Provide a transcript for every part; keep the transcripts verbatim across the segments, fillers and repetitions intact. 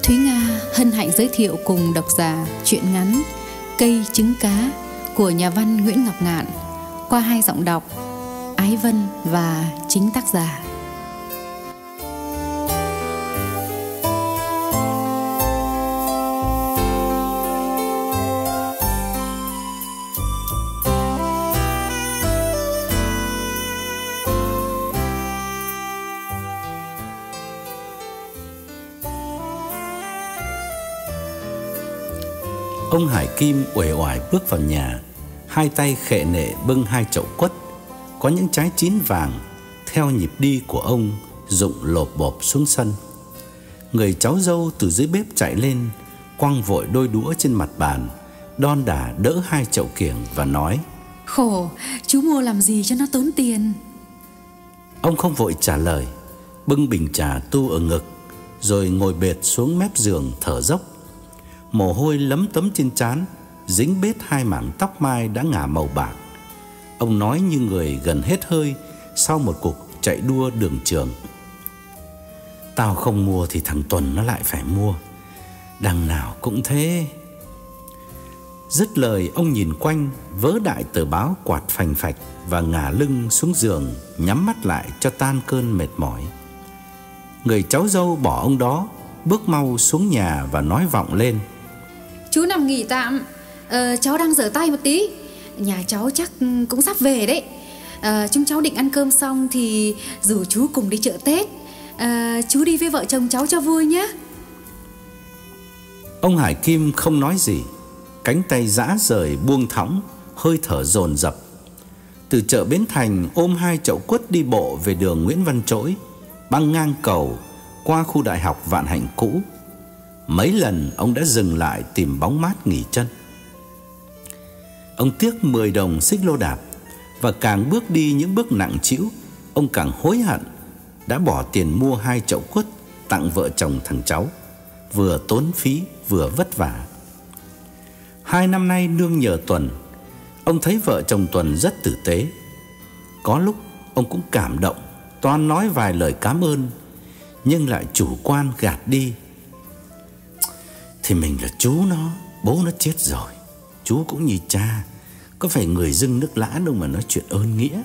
Thúy Nga hân hạnh giới thiệu cùng độc giả truyện ngắn Cây trứng cá của nhà văn Nguyễn Ngọc Ngạn qua hai giọng đọc Ái Vân và chính tác giả. Ông Hải Kim uể oải bước vào nhà, hai tay khệ nệ bưng hai chậu quất, có những trái chín vàng theo nhịp đi của ông rụng lộp bộp xuống sân. Người cháu dâu từ dưới bếp chạy lên, quăng vội đôi đũa trên mặt bàn, đon đả đỡ hai chậu kiểng và nói: Khổ, chú mua làm gì cho nó tốn tiền. Ông không vội trả lời, bưng bình trà tu ở ngực, rồi ngồi bệt xuống mép giường thở dốc. Mồ hôi lấm tấm trên trán, dính bết hai mảng tóc mai đã ngả màu bạc. Ông nói như người gần hết hơi sau một cuộc chạy đua đường trường: Tao không mua thì thằng Tuần nó lại phải mua, đằng nào cũng thế. Dứt lời, ông nhìn quanh, vớ đại tờ báo quạt phành phạch và ngả lưng xuống giường, nhắm mắt lại cho tan cơn mệt mỏi. Người cháu dâu bỏ ông đó, bước mau xuống nhà và nói vọng lên: Chú nằm nghỉ tạm, ờ, cháu đang rửa tay một tí. Nhà cháu chắc cũng sắp về đấy. ờ, Chúng cháu định ăn cơm xong thì rủ chú cùng đi chợ Tết. ờ, Chú đi với vợ chồng cháu cho vui nhé. Ông Hải Kim không nói gì, cánh tay giã rời buông thõng, hơi thở dồn dập. Từ chợ Bến Thành ôm hai chậu quất đi bộ về đường Nguyễn Văn Trỗi, băng ngang cầu, qua khu đại học Vạn Hạnh cũ. Mấy lần ông đã dừng lại tìm bóng mát nghỉ chân. Ông tiếc mười đồng xích lô đạp, và càng bước đi những bước nặng trĩu, ông càng hối hận đã bỏ tiền mua hai chậu quất tặng vợ chồng thằng cháu, vừa tốn phí vừa vất vả. Hai năm nay nương nhờ Tuần, ông thấy vợ chồng Tuần rất tử tế. Có lúc ông cũng cảm động, toan nói vài lời cảm ơn, nhưng lại chủ quan gạt đi: Thì mình là chú nó, bố nó chết rồi, chú cũng như cha, có phải người dưng nước lã đâu mà nói chuyện ơn nghĩa.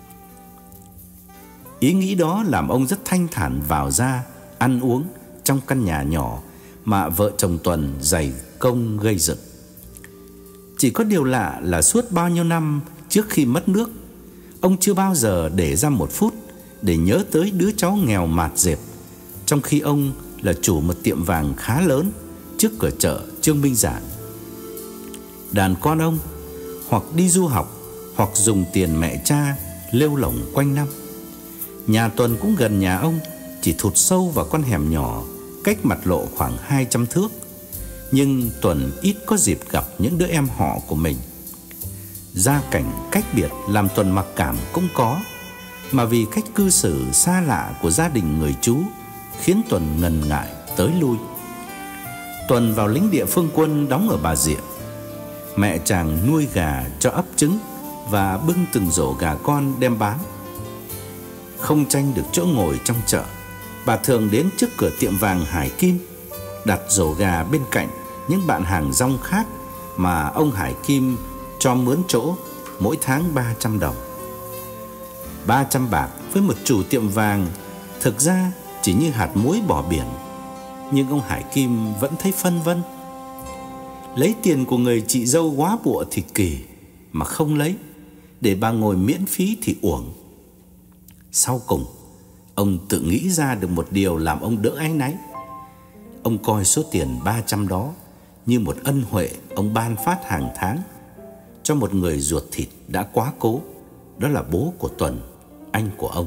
Ý nghĩ đó làm ông rất thanh thản vào ra ăn uống trong căn nhà nhỏ mà vợ chồng Tuần dày công gây dựng. Chỉ có điều lạ là suốt bao nhiêu năm trước khi mất nước, ông chưa bao giờ để ra một phút để nhớ tới đứa cháu nghèo mạt dẹp, trong khi ông là chủ một tiệm vàng khá lớn trước cửa chợ Trương Minh Giản. Đàn con ông hoặc đi du học, hoặc dùng tiền mẹ cha lêu lổng quanh năm. Nhà Tuần cũng gần nhà ông, chỉ thụt sâu vào con hẻm nhỏ, cách mặt lộ khoảng hai trăm thước. Nhưng Tuần ít có dịp gặp những đứa em họ của mình. Gia cảnh cách biệt làm Tuần mặc cảm cũng có, mà vì cách cư xử xa lạ của gia đình người chú khiến Tuần ngần ngại tới lui. Tuần vào lính địa phương quân đóng ở Bà Rịa. Mẹ chàng nuôi gà cho ấp trứng và bưng từng rổ gà con đem bán. Không tranh được chỗ ngồi trong chợ, bà thường đến trước cửa tiệm vàng Hải Kim, đặt rổ gà bên cạnh những bạn hàng rong khác mà ông Hải Kim cho mướn chỗ, mỗi tháng ba trăm đồng. Ba trăm bạc với một chủ tiệm vàng thực ra chỉ như hạt muối bỏ biển. Nhưng ông Hải Kim vẫn thấy phân vân. Lấy tiền của người chị dâu góa bụa thì kỳ, mà không lấy để bà ngồi miễn phí thì uổng. Sau cùng, ông tự nghĩ ra được một điều làm ông đỡ áy náy. Ông coi số tiền ba trăm đó như một ân huệ ông ban phát hàng tháng cho một người ruột thịt đã quá cố, đó là bố của Tuần, anh của ông.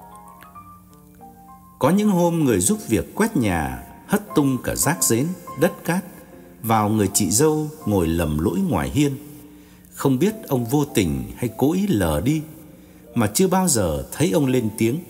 Có những hôm người giúp việc quét nhà hất tung cả rác rến, đất cát vào người chị dâu ngồi lầm lũi ngoài hiên. Không biết ông vô tình hay cố ý lờ đi, mà chưa bao giờ thấy ông lên tiếng.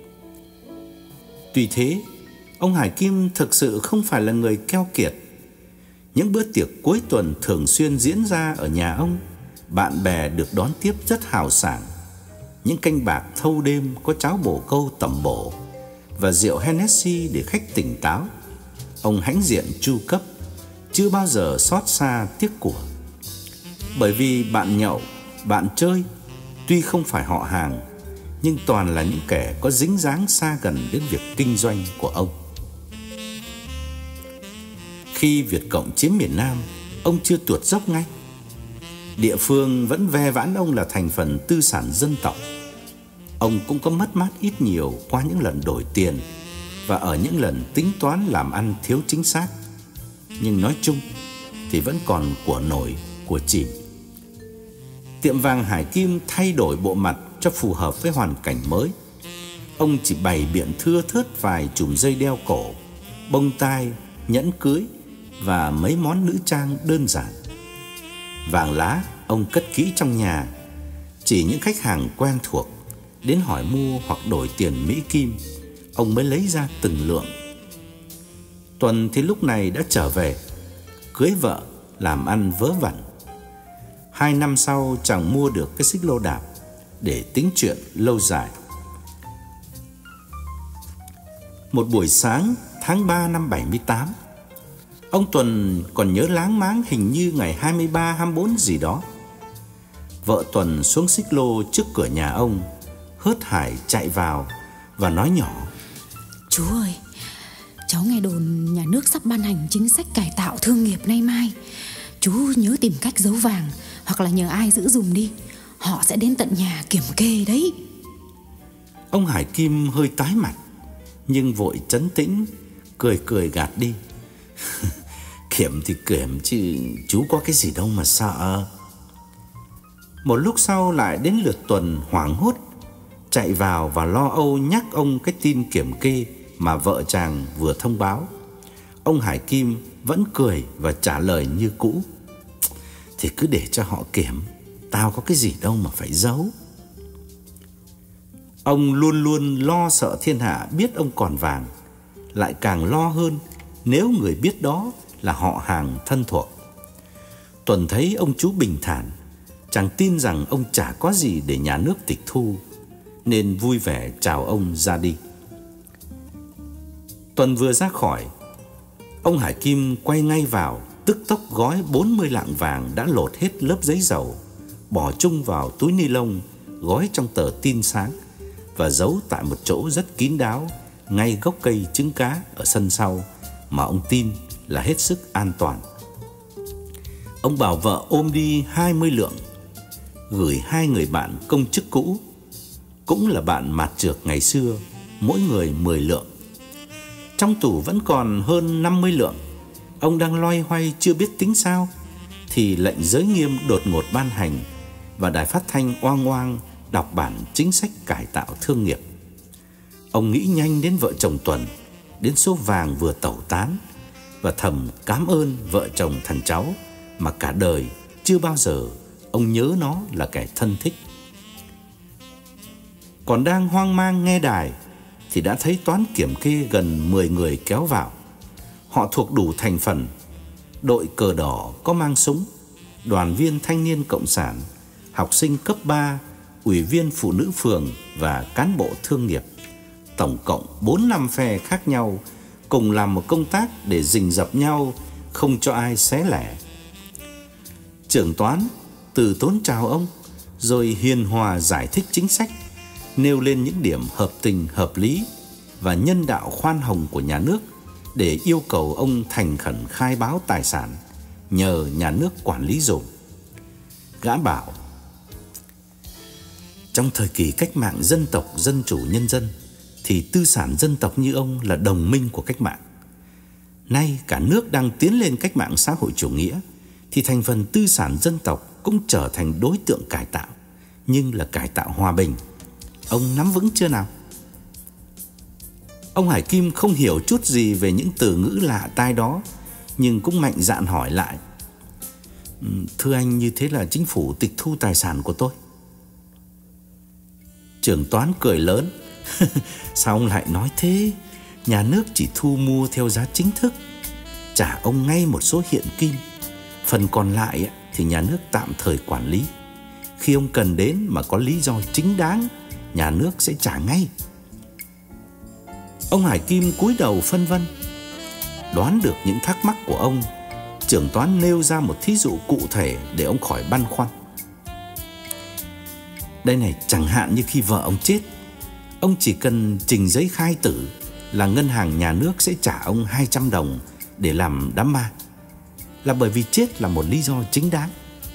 Tuy thế, ông Hải Kim thực sự không phải là người keo kiệt. Những bữa tiệc cuối tuần thường xuyên diễn ra ở nhà ông, bạn bè được đón tiếp rất hào sảng. Những canh bạc thâu đêm có cháo bổ câu tẩm bổ và rượu Hennessy để khách tỉnh táo. ông hãnh diện chu cấp, chưa bao giờ xót xa tiếc của. Bởi vì bạn nhậu, bạn chơi tuy không phải họ hàng, nhưng toàn là những kẻ có dính dáng xa gần đến việc kinh doanh của ông. Khi Việt Cộng chiếm miền Nam, ông chưa tuột dốc ngay. Địa phương vẫn ve vãn ông là thành phần tư sản dân tộc. Ông cũng có mất mát ít nhiều qua những lần đổi tiền và ở những lần tính toán làm ăn thiếu chính xác. Nhưng nói chung thì vẫn còn của nổi, của chìm. Tiệm vàng Hải Kim thay đổi bộ mặt cho phù hợp với hoàn cảnh mới. Ông chỉ bày biện thưa thớt vài chùm dây đeo cổ, bông tai, nhẫn cưới và mấy món nữ trang đơn giản. Vàng lá ông cất kỹ trong nhà, chỉ những khách hàng quen thuộc đến hỏi mua hoặc đổi tiền Mỹ Kim, ông mới lấy ra từng lượng. Tuần thì lúc này đã trở về, cưới vợ, làm ăn vớ vẩn. Hai năm sau chàng mua được cái xích lô đạp để tính chuyện lâu dài. Một buổi sáng tháng ba năm bảy mươi tám, ông Tuần còn nhớ láng máng hình như ngày hai mươi ba, hai mươi bốn gì đó. Vợ Tuần xuống xích lô trước cửa nhà ông, hớt hải chạy vào và nói nhỏ: Chú ơi, cháu nghe đồn nhà nước sắp ban hành chính sách cải tạo thương nghiệp nay mai. Chú nhớ tìm cách giấu vàng hoặc là nhờ ai giữ dùm đi, họ sẽ đến tận nhà kiểm kê đấy. Ông Hải Kim hơi tái mặt, nhưng vội trấn tĩnh, cười cười gạt đi. Kiểm thì kiểm chứ chú có cái gì đâu mà sợ. Một lúc sau lại đến lượt Tuần hoảng hốt chạy vào và lo âu nhắc ông cái tin kiểm kê mà vợ chàng vừa thông báo. Ông Hải Kim vẫn cười và trả lời như cũ: Thì cứ để cho họ kiểm, tao có cái gì đâu mà phải giấu. Ông luôn luôn lo sợ thiên hạ biết ông còn vàng, lại càng lo hơn nếu người biết đó là họ hàng thân thuộc. Tuần thấy ông chú bình thản, chàng tin rằng ông chả có gì để nhà nước tịch thu, nên vui vẻ chào ông ra đi. Tuần vừa ra khỏi, ông Hải Kim quay ngay vào, tức tốc gói bốn mươi lạng vàng đã lột hết lớp giấy dầu, bỏ chung vào túi ni lông, gói trong tờ tin sáng và giấu tại một chỗ rất kín đáo, ngay gốc cây trứng cá ở sân sau, mà ông tin là hết sức an toàn. Ông bảo vợ ôm đi hai mươi lượng, gửi hai người bạn công chức cũ, cũng là bạn mạt trược ngày xưa, mỗi người mười lượng. Trong tủ vẫn còn hơn năm mươi lượng. Ông đang loay hoay chưa biết tính sao thì lệnh giới nghiêm đột ngột ban hành và đài phát thanh oang oang đọc bản chính sách cải tạo thương nghiệp. Ông nghĩ nhanh đến vợ chồng Tuần, đến số vàng vừa tẩu tán, và thầm cảm ơn vợ chồng thằng cháu mà cả đời chưa bao giờ ông nhớ nó là kẻ thân thích. Còn đang hoang mang nghe đài thì đã thấy toán kiểm kê gần mười người kéo vào. Họ thuộc đủ thành phần: đội cờ đỏ có mang súng, đoàn viên thanh niên cộng sản, học sinh cấp ba, ủy viên phụ nữ phường và cán bộ thương nghiệp. Tổng cộng bốn năm phe khác nhau cùng làm một công tác để rình rập nhau, không cho ai xé lẻ. Trưởng toán từ tốn chào ông, rồi hiền hòa giải thích chính sách, nêu lên những điểm hợp tình hợp lý và nhân đạo khoan hồng của nhà nước, để yêu cầu ông thành khẩn khai báo tài sản, nhờ nhà nước quản lý dùm. Gã bảo: Trong thời kỳ cách mạng dân tộc dân chủ nhân dân thì tư sản dân tộc như ông là đồng minh của cách mạng. Nay cả nước đang tiến lên cách mạng xã hội chủ nghĩa thì thành phần tư sản dân tộc cũng trở thành đối tượng cải tạo, nhưng là cải tạo hòa bình. Ông nắm vững chưa nào? Ông Hải Kim không hiểu chút gì về những từ ngữ lạ tai đó, nhưng cũng mạnh dạn hỏi lại: Thưa anh, như thế là chính phủ tịch thu tài sản của tôi. Trưởng toán cười lớn: Sao ông lại nói thế? Nhà nước chỉ thu mua theo giá chính thức, trả ông ngay một số hiện kim. Phần còn lại thì nhà nước tạm thời quản lý. Khi ông cần đến mà có lý do chính đáng, nhà nước sẽ trả ngay. Ông Hải Kim cúi đầu phân vân: Đoán được những thắc mắc của ông, trưởng toán nêu ra một thí dụ cụ thể để ông khỏi băn khoăn. Đây này, chẳng hạn như khi vợ ông chết, ông chỉ cần trình giấy khai tử là ngân hàng nhà nước sẽ trả ông hai trăm đồng để làm đám ma, là bởi vì chết là một lý do chính đáng.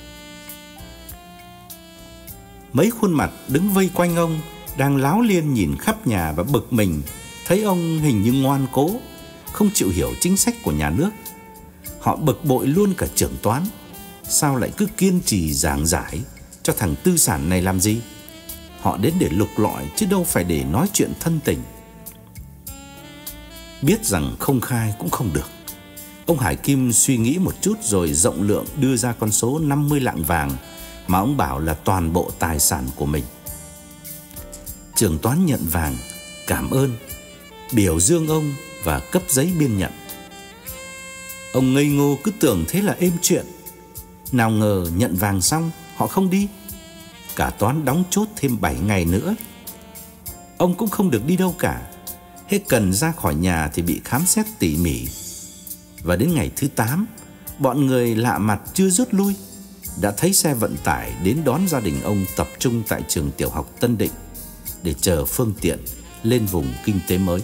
Mấy khuôn mặt đứng vây quanh ông đang láo liên nhìn khắp nhà và bực mình, thấy ông hình như ngoan cố, không chịu hiểu chính sách của nhà nước. Họ bực bội luôn cả trưởng toán. Sao lại cứ kiên trì giảng giải cho thằng tư sản này làm gì? Họ đến để lục lọi chứ đâu phải để nói chuyện thân tình. Biết rằng không khai cũng không được, ông Hải Kim suy nghĩ một chút rồi rộng lượng đưa ra con số năm mươi lạng vàng mà ông bảo là toàn bộ tài sản của mình. Trưởng toán nhận vàng, cảm ơn, biểu dương ông và cấp giấy biên nhận. Ông ngây ngô cứ tưởng thế là êm chuyện. Nào ngờ nhận vàng xong họ không đi. Cả toán đóng chốt thêm bảy ngày nữa. Ông cũng không được đi đâu cả. Hết cần ra khỏi nhà thì bị khám xét tỉ mỉ. Và đến ngày thứ tám, bọn người lạ mặt chưa rút lui đã thấy xe vận tải đến đón gia đình ông tập trung tại trường tiểu học Tân Định để chờ phương tiện lên vùng kinh tế mới.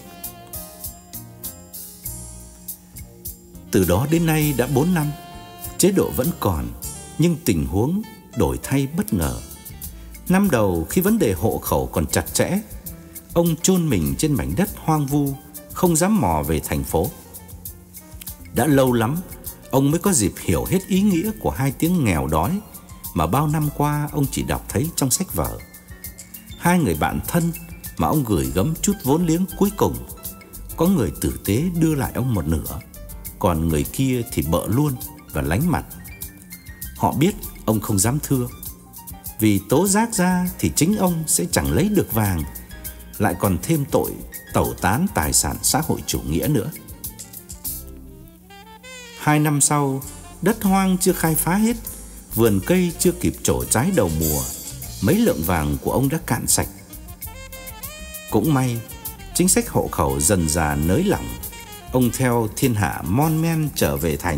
Từ đó đến nay đã bốn năm, chế độ vẫn còn, nhưng tình huống đổi thay bất ngờ. Năm đầu khi vấn đề hộ khẩu còn chặt chẽ, ông chôn mình trên mảnh đất hoang vu, không dám mò về thành phố. Đã lâu lắm, ông mới có dịp hiểu hết ý nghĩa của hai tiếng nghèo đói mà bao năm qua ông chỉ đọc thấy trong sách vở. Hai người bạn thân mà ông gửi gắm chút vốn liếng cuối cùng, có người tử tế đưa lại ông một nửa, còn người kia thì bợ luôn và lánh mặt. Họ biết ông không dám thưa, vì tố giác ra thì chính ông sẽ chẳng lấy được vàng, lại còn thêm tội tẩu tán tài sản xã hội chủ nghĩa nữa. Hai năm sau, đất hoang chưa khai phá hết, vườn cây chưa kịp trổ trái đầu mùa, mấy lượng vàng của ông đã cạn sạch. Cũng may, chính sách hộ khẩu dần dà nới lỏng, ông theo thiên hạ mon men trở về thành.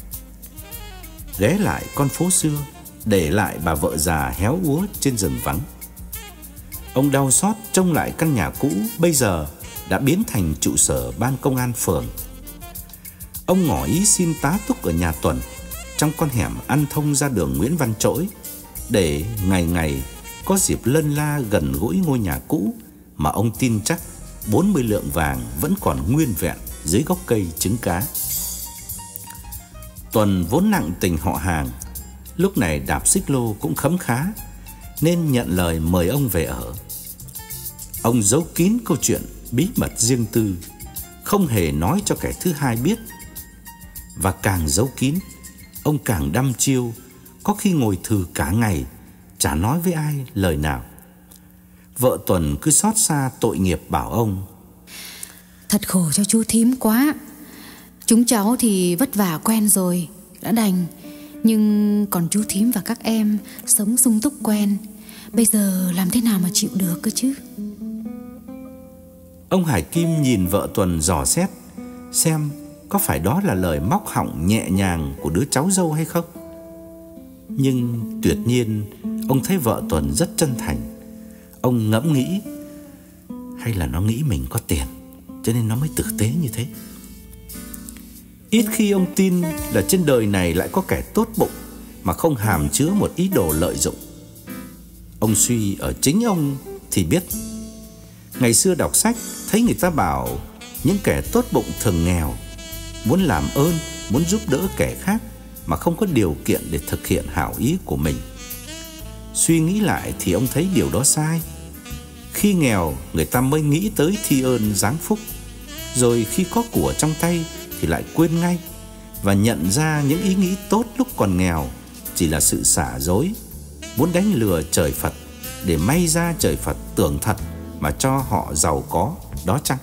Ghé lại con phố xưa, để lại bà vợ già héo úa trên rừng vắng. Ông đau xót trông lại căn nhà cũ bây giờ đã biến thành trụ sở ban công an phường. Ông ngỏ ý xin tá túc ở nhà Tuần, trong con hẻm ăn thông ra đường Nguyễn Văn Trỗi, để ngày ngày có dịp lân la gần gũi ngôi nhà cũ mà ông tin chắc bốn mươi lượng vàng vẫn còn nguyên vẹn dưới gốc cây trứng cá. Tuần vốn nặng tình họ hàng, lúc này đạp xích lô cũng khấm khá, nên nhận lời mời ông về ở. Ông giấu kín câu chuyện bí mật riêng tư, không hề nói cho kẻ thứ hai biết. Và càng giấu kín, ông càng đăm chiêu, có khi ngồi thừ cả ngày, chả nói với ai lời nào. Vợ Tuần cứ xót xa tội nghiệp bảo ông: Thật khổ cho chú thím quá. Chúng cháu thì vất vả quen rồi, đã đành. Nhưng còn chú thím và các em sống sung túc quen, bây giờ làm thế nào mà chịu được cơ chứ? Ông Hải Kim nhìn vợ Tuần dò xét xem có phải đó là lời móc họng nhẹ nhàng của đứa cháu dâu hay không. Nhưng tuyệt nhiên ông thấy vợ Tuần rất chân thành. Ông ngẫm nghĩ, hay là nó nghĩ mình có tiền cho nên nó mới tử tế như thế. Ít khi ông tin là trên đời này lại có kẻ tốt bụng mà không hàm chứa một ý đồ lợi dụng. Ông suy ở chính ông thì biết. Ngày xưa đọc sách thấy người ta bảo những kẻ tốt bụng thường nghèo, muốn làm ơn, muốn giúp đỡ kẻ khác mà không có điều kiện để thực hiện hảo ý của mình. Suy nghĩ lại thì ông thấy điều đó sai. Khi nghèo người ta mới nghĩ tới thi ơn giáng phúc, rồi khi có của trong tay thì lại quên ngay, và nhận ra những ý nghĩ tốt lúc còn nghèo chỉ là sự xả dối, muốn đánh lừa trời Phật để may ra trời Phật tưởng thật mà cho họ giàu có đó chăng.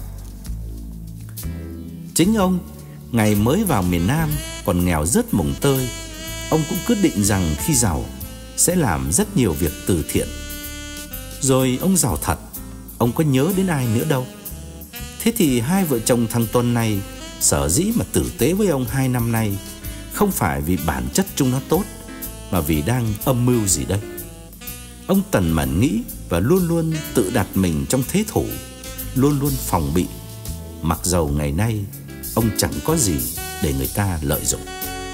Chính ông, ngày mới vào miền Nam còn nghèo rớt mồng tơi, ông cũng quyết định rằng khi giàu sẽ làm rất nhiều việc từ thiện. Rồi ông giàu thật, ông có nhớ đến ai nữa đâu. Thế thì hai vợ chồng thằng Tuần này Sở dĩ mà tử tế với ông hai năm nay không phải vì bản chất chúng nó tốt, mà vì đang âm mưu gì đây. Ông tần mẫn nghĩ và luôn luôn tự đặt mình trong thế thủ, luôn luôn phòng bị, mặc dầu ngày nay ông chẳng có gì để người ta lợi dụng.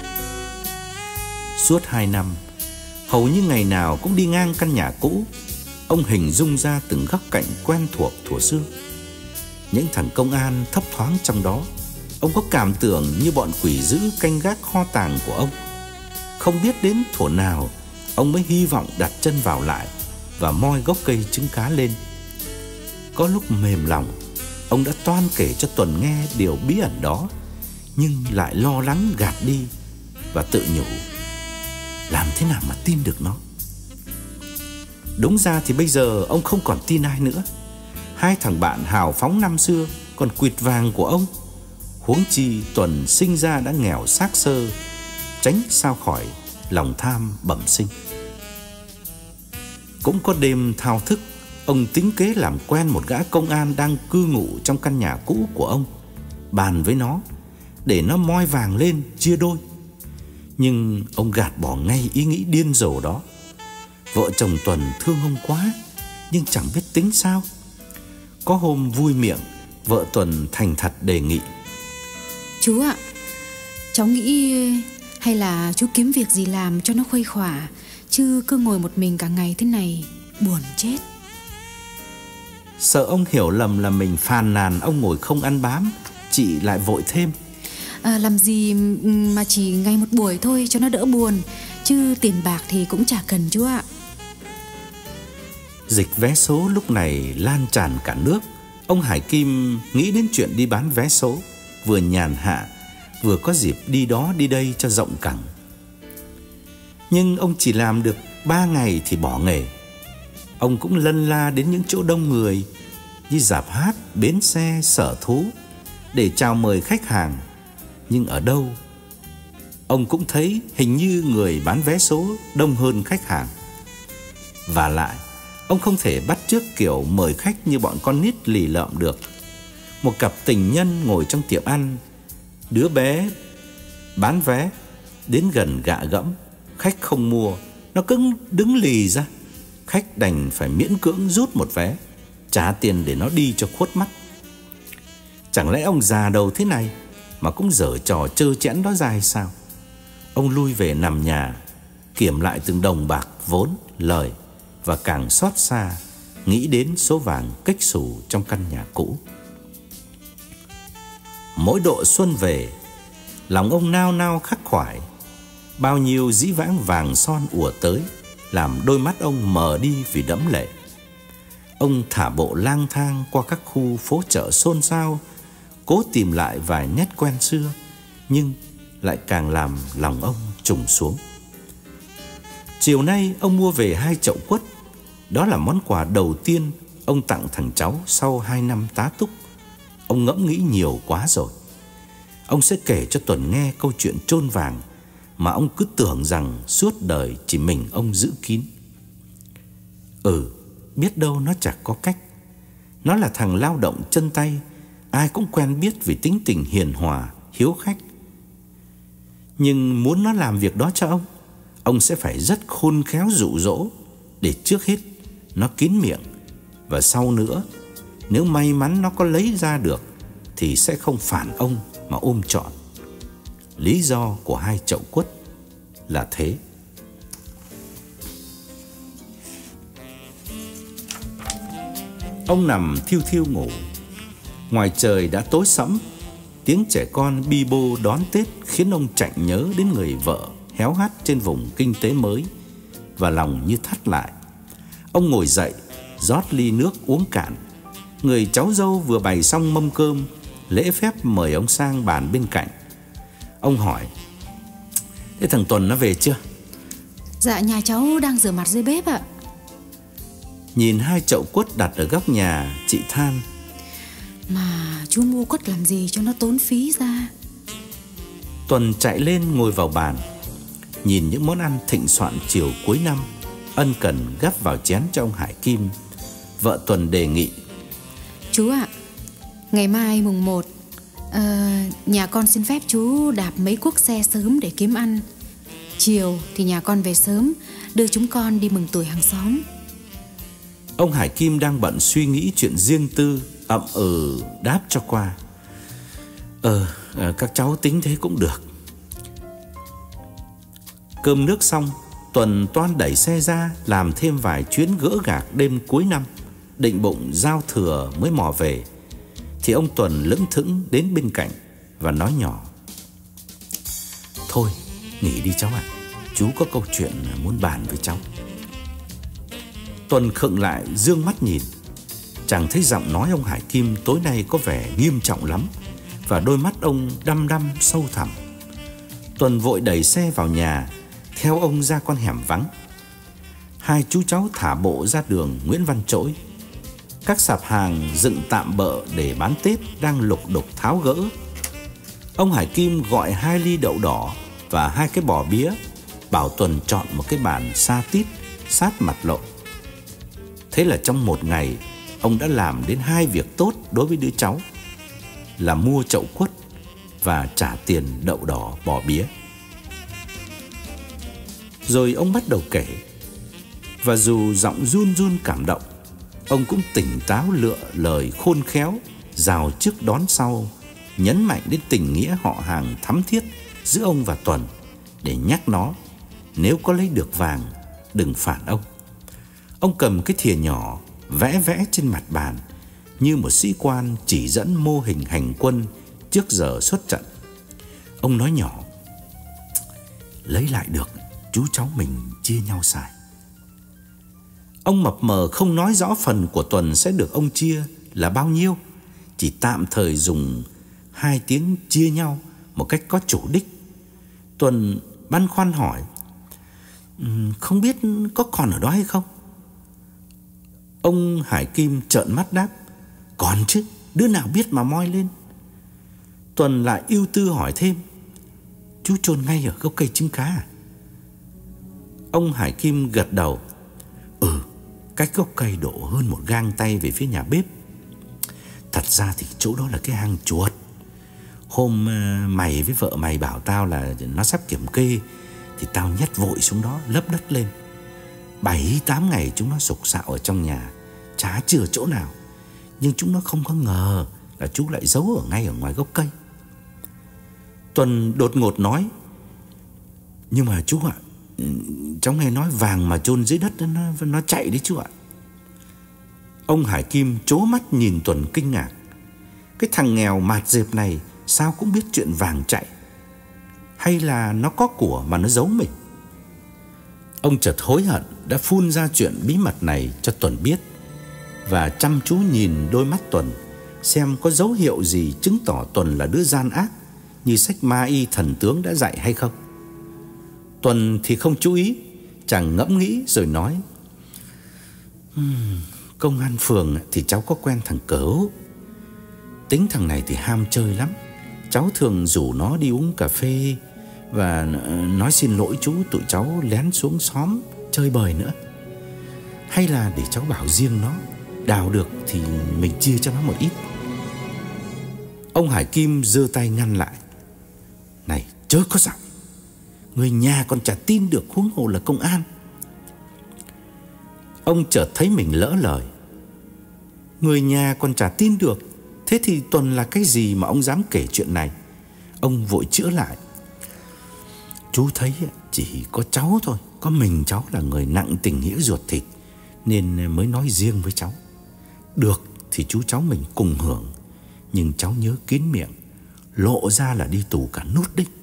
Suốt hai năm, hầu như ngày nào cũng đi ngang căn nhà cũ, ông hình dung ra từng góc cạnh quen thuộc thuở xưa. Những thằng công an thấp thoáng trong đó, ông có cảm tưởng như bọn quỷ dữ canh gác kho tàng của ông. Không biết đến thuở nào ông mới hy vọng đặt chân vào lại và moi gốc cây trứng cá lên. Có lúc mềm lòng, ông đã toan kể cho Tuần nghe điều bí ẩn đó, nhưng lại lo lắng gạt đi và tự nhủ làm thế nào mà tin được nó. Đúng ra thì bây giờ ông không còn tin ai nữa. Hai thằng bạn hào phóng năm xưa còn quỵt vàng của ông. Huống chi Tuần sinh ra đã nghèo xác xơ, tránh sao khỏi lòng tham bẩm sinh. Cũng có đêm thao thức, ông tính kế làm quen một gã công an đang cư ngụ trong căn nhà cũ của ông, bàn với nó để nó moi vàng lên chia đôi. Nhưng ông gạt bỏ ngay ý nghĩ điên rồ đó. Vợ chồng Tuần thương ông quá, nhưng chẳng biết tính sao. Có hôm vui miệng, vợ Tuần thành thật đề nghị: Chú ạ, cháu nghĩ hay là chú kiếm việc gì làm cho nó khuây khỏa, chứ cứ ngồi một mình cả ngày thế này buồn chết. Sợ ông hiểu lầm là mình phàn nàn ông ngồi không ăn bám, chị lại vội thêm: à, Làm gì mà chỉ ngày một buổi thôi cho nó đỡ buồn, chứ tiền bạc thì cũng chả cần chú ạ. Dịch vé số lúc này lan tràn cả nước. Ông Hải Kim nghĩ đến chuyện đi bán vé số, vừa nhàn hạ, vừa có dịp đi đó đi đây cho rộng cẳng. Nhưng ông chỉ làm được ba ngày thì bỏ nghề. Ông cũng lân la đến những chỗ đông người như rạp hát, bến xe, sở thú để chào mời khách hàng. Nhưng ở đâu ông cũng thấy hình như người bán vé số đông hơn khách hàng. Và lại ông không thể bắt chước kiểu mời khách như bọn con nít lì lợm được. Một cặp tình nhân ngồi trong tiệm ăn, đứa bé bán vé đến gần gạ gẫm, khách không mua, nó cứ đứng lì ra. Khách đành phải miễn cưỡng rút một vé, trả tiền để nó đi cho khuất mắt. Chẳng lẽ ông già đầu thế này mà cũng dở trò trơ trẽn đó ra hay sao? Ông lui về nằm nhà, kiểm lại từng đồng bạc vốn lời, và càng xót xa nghĩ đến số vàng kếch xù trong căn nhà cũ. Mỗi độ xuân về, lòng ông nao nao khắc khoải. Bao nhiêu dĩ vãng vàng son ùa tới, làm đôi mắt ông mờ đi vì đẫm lệ. Ông thả bộ lang thang qua các khu phố chợ xôn xao, cố tìm lại vài nét quen xưa, nhưng lại càng làm lòng ông trùng xuống. Chiều nay ông mua về hai chậu quất. Đó là món quà đầu tiên ông tặng thằng cháu sau hai năm tá túc. Ông ngẫm nghĩ nhiều quá rồi. Ông sẽ kể cho Tuần nghe câu chuyện chôn vàng mà ông cứ tưởng rằng suốt đời chỉ mình ông giữ kín. Ừ, biết đâu nó chẳng có cách. Nó là thằng lao động chân tay, ai cũng quen biết vì tính tình hiền hòa, hiếu khách. Nhưng muốn nó làm việc đó cho ông, ông sẽ phải rất khôn khéo dụ dỗ để trước hết nó kín miệng, và sau nữa, nếu may mắn nó có lấy ra được thì sẽ không phản ông mà ôm trọn. Lý do của hai chậu quất là thế. Ông nằm thiêu thiêu ngủ. Ngoài trời đã tối sẫm, tiếng trẻ con bi bô đón Tết khiến ông chạnh nhớ đến người vợ héo hắt trên vùng kinh tế mới, và lòng như thắt lại. Ông ngồi dậy, rót ly nước uống cạn. Người cháu dâu vừa bày xong mâm cơm, lễ phép mời ông sang bàn bên cạnh. Ông hỏi: Thế thằng Tuần nó về chưa? Dạ, nhà cháu đang rửa mặt dưới bếp ạ. Nhìn hai chậu quất đặt ở góc nhà, chị than: Mà chú mua quất làm gì cho nó tốn phí ra. Tuần chạy lên ngồi vào bàn, nhìn những món ăn thịnh soạn chiều cuối năm, ân cần gắp vào chén cho ông Hải Kim. Vợ Tuần đề nghị: Chú ạ, ngày mai mùng một, Ờ, nhà con xin phép chú đạp mấy cuốc xe sớm để kiếm ăn. Chiều thì nhà con về sớm, đưa chúng con đi mừng tuổi hàng xóm. Ông Hải Kim đang bận suy nghĩ chuyện riêng tư, ậm ừ đáp cho qua. Ờ, các cháu tính thế cũng được. Cơm nước xong, Tuần toan đẩy xe ra làm thêm vài chuyến gỡ gạc đêm cuối năm, định bụng giao thừa mới mò về. Thì ông Tuần lững thững đến bên cạnh và nói nhỏ: Thôi, nghỉ đi cháu ạ, chú có câu chuyện muốn bàn với cháu. Tuần khựng lại dương mắt nhìn. Chàng thấy giọng nói ông Hải Kim tối nay có vẻ nghiêm trọng lắm, và đôi mắt ông đăm đăm sâu thẳm. Tuần vội đẩy xe vào nhà, theo ông ra con hẻm vắng. Hai chú cháu thả bộ ra đường Nguyễn Văn Trỗi. Các sạp hàng dựng tạm bợ để bán Tết đang lục đục tháo gỡ. Ông Hải Kim gọi hai ly đậu đỏ và hai cái bò bía, bảo Tuần chọn một cái bàn sa tít sát mặt lộ. Thế là trong một ngày, ông đã làm đến hai việc tốt đối với đứa cháu, là mua chậu quất và trả tiền đậu đỏ bò bía. Rồi ông bắt đầu kể, và dù giọng run run cảm động, ông cũng tỉnh táo lựa lời khôn khéo, rào trước đón sau, nhấn mạnh đến tình nghĩa họ hàng thắm thiết giữa ông và Tuần, để nhắc nó nếu có lấy được vàng đừng phản ông. Ông cầm cái thìa nhỏ vẽ vẽ trên mặt bàn như một sĩ quan chỉ dẫn mô hình hành quân trước giờ xuất trận. Ông nói nhỏ: Lấy lại được, chú cháu mình chia nhau xài. Ông mập mờ không nói rõ phần của Tuần sẽ được ông chia là bao nhiêu, chỉ tạm thời dùng hai tiếng chia nhau một cách có chủ đích. Tuần băn khoăn hỏi: Không biết có còn ở đó hay không? Ông Hải Kim trợn mắt đáp: Còn chứ, đứa nào biết mà moi lên. Tuần lại ưu tư hỏi thêm: Chú chôn ngay ở gốc cây trứng cá à? Ông Hải Kim gật đầu: Ừ, cách gốc cây độ hơn một gang tay về phía nhà bếp. Thật ra thì chỗ đó là cái hang chuột. Hôm mày với vợ mày bảo tao là nó sắp kiểm kê, thì tao nhét vội xuống đó lấp đất lên. Bảy tám ngày chúng nó sục sạo ở trong nhà, chả chừa chỗ nào. Nhưng chúng nó không có ngờ là chú lại giấu ở ngay ở ngoài gốc cây. Tuần đột ngột nói: Nhưng mà chú ạ, cháu nghe nói vàng mà chôn dưới đất nó, nó chạy đấy chú ạ. Ông Hải Kim trố mắt nhìn Tuần kinh ngạc. Cái thằng nghèo mạt dẹp này sao cũng biết chuyện vàng chạy? Hay là nó có của mà nó giấu mình? Ông chợt hối hận đã phun ra chuyện bí mật này cho Tuần biết, và chăm chú nhìn đôi mắt Tuần, xem có dấu hiệu gì chứng tỏ Tuần là đứa gian ác như sách ma y thần tướng đã dạy hay không. Tuần thì không chú ý, chàng ngẫm nghĩ rồi nói: uhm, Công an phường thì cháu có quen thằng Cẩu. Tính thằng này thì ham chơi lắm. Cháu thường rủ nó đi uống cà phê và nói xin lỗi chú, tụi cháu lén xuống xóm chơi bời nữa. Hay là để cháu bảo riêng nó, đào được thì mình chia cho nó một ít. Ông Hải Kim giơ tay ngăn lại: Này, chớ có giọng. Người nhà còn chả tin được, huống hồ là công an. Ông chợt thấy mình lỡ lời. Người nhà còn chả tin được, thế thì Tuần là cái gì mà ông dám kể chuyện này? Ông vội chữa lại: Chú thấy chỉ có cháu thôi, có mình cháu là người nặng tình nghĩa ruột thịt, nên mới nói riêng với cháu. Được thì chú cháu mình cùng hưởng, nhưng cháu nhớ kín miệng, lộ ra là đi tù cả nút đích.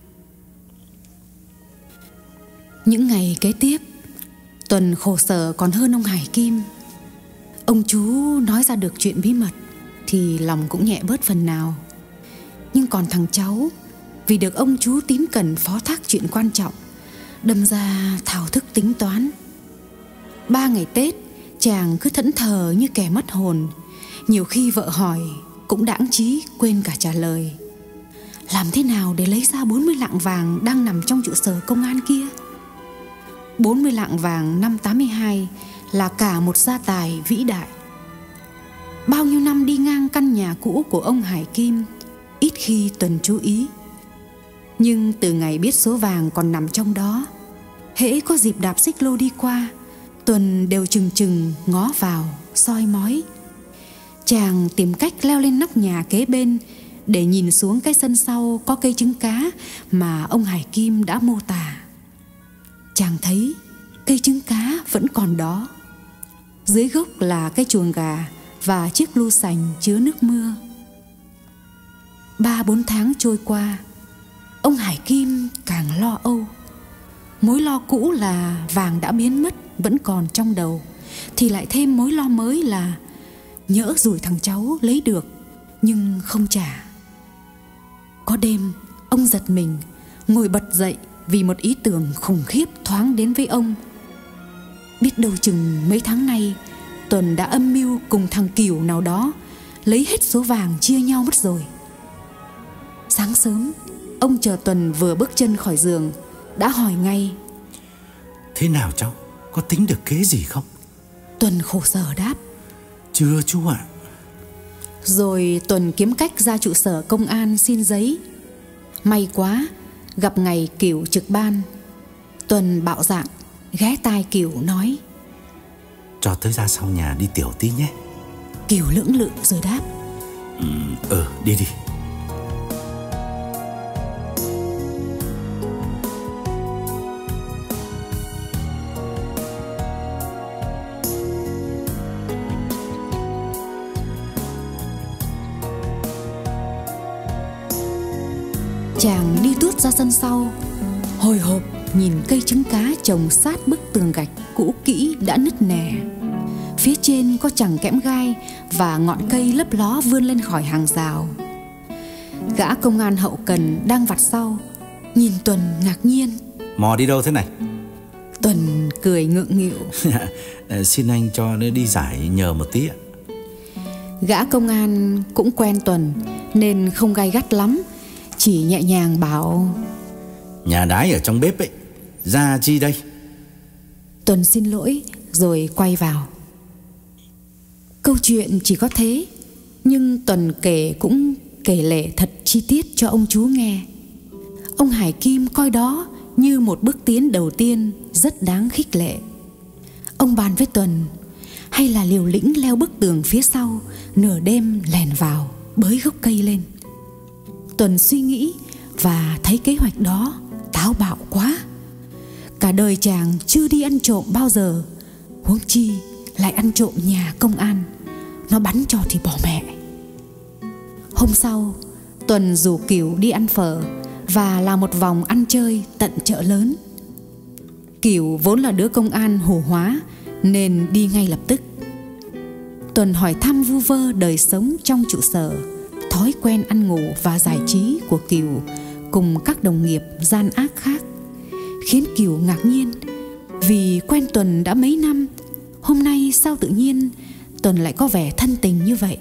Những ngày kế tiếp, Tuần khổ sở còn hơn ông Hải Kim. Ông chú nói ra được chuyện bí mật thì lòng cũng nhẹ bớt phần nào. Nhưng còn thằng cháu, vì được ông chú tín cẩn phó thác chuyện quan trọng, đâm ra thao thức tính toán. Ba ngày Tết, chàng cứ thẫn thờ như kẻ mất hồn. Nhiều khi vợ hỏi cũng đãng trí quên cả trả lời. Làm thế nào để lấy ra bốn mươi lạng vàng đang nằm trong trụ sở công an kia? bốn mươi lạng vàng năm tám mươi hai là cả một gia tài vĩ đại. Bao nhiêu năm đi ngang căn nhà cũ của ông Hải Kim, ít khi Tuần chú ý. Nhưng từ ngày biết số vàng còn nằm trong đó, hễ có dịp đạp xích lô đi qua, Tuần đều chừng chừng ngó vào, soi mói. Chàng tìm cách leo lên nóc nhà kế bên để nhìn xuống cái sân sau có cây trứng cá mà ông Hải Kim đã mô tả. Chàng thấy cây trứng cá vẫn còn đó. Dưới gốc là cái chuồng gà và chiếc lu sành chứa nước mưa. Ba bốn tháng trôi qua, ông Hải Kim càng lo âu. Mối lo cũ là vàng đã biến mất vẫn còn trong đầu, thì lại thêm mối lo mới là nhỡ rủi thằng cháu lấy được nhưng không trả. Có đêm ông giật mình, ngồi bật dậy vì một ý tưởng khủng khiếp thoáng đến với ông. Biết đâu chừng mấy tháng nay Tuần đã âm mưu cùng thằng Cửu nào đó lấy hết số vàng chia nhau mất rồi. Sáng sớm, ông chờ Tuần vừa bước chân khỏi giường đã hỏi ngay: Thế nào cháu? Có tính được kế gì không? Tuần khổ sở đáp: Chưa chú ạ. Rồi Tuần kiếm cách ra trụ sở công an xin giấy. May quá, gặp ngày Cửu trực ban. Tuần bạo dạn ghé tai Cửu nói: Cho tới ra sau nhà đi tiểu tí nhé. Cửu lưỡng lự rồi đáp: Ừ, ừ đi đi. Chàng đi tuốt ra sân sau, hồi hộp nhìn cây trứng cá trồng sát bức tường gạch cũ kỹ đã nứt nẻ. Phía trên có chằng kẽm gai và ngọn cây lấp ló vươn lên khỏi hàng rào. Gã công an hậu cần đang vặt sau nhìn Tuần ngạc nhiên: Mò đi đâu thế này? Tuần cười ngượng nghịu: Xin anh cho nó đi giải nhờ một tí ạ. Gã công an cũng quen Tuần nên không gay gắt lắm, chỉ nhẹ nhàng bảo: Nhà đái ở trong bếp ấy, ra chi đây? Tuần xin lỗi rồi quay vào. Câu chuyện chỉ có thế, nhưng Tuần kể cũng kể lể thật chi tiết cho ông chú nghe. Ông Hải Kim coi đó như một bước tiến đầu tiên rất đáng khích lệ. Ông bàn với Tuần hay là liều lĩnh leo bức tường phía sau, nửa đêm lèn vào bới gốc cây lên. Tuần suy nghĩ và thấy kế hoạch đó táo bạo quá. Cả đời chàng chưa đi ăn trộm bao giờ, huống chi lại ăn trộm nhà công an. Nó bắn cho thì bỏ mẹ. Hôm sau, Tuần rủ Cửu đi ăn phở và làm một vòng ăn chơi tận chợ lớn. Cửu vốn là đứa công an hủ hóa nên đi ngay lập tức. Tuần hỏi thăm vu vơ đời sống trong trụ sở, thói quen ăn ngủ và giải trí của Cửu cùng các đồng nghiệp gian ác khác, khiến Cửu ngạc nhiên vì quen Tuần đã mấy năm, hôm nay sao tự nhiên Tuần lại có vẻ thân tình như vậy.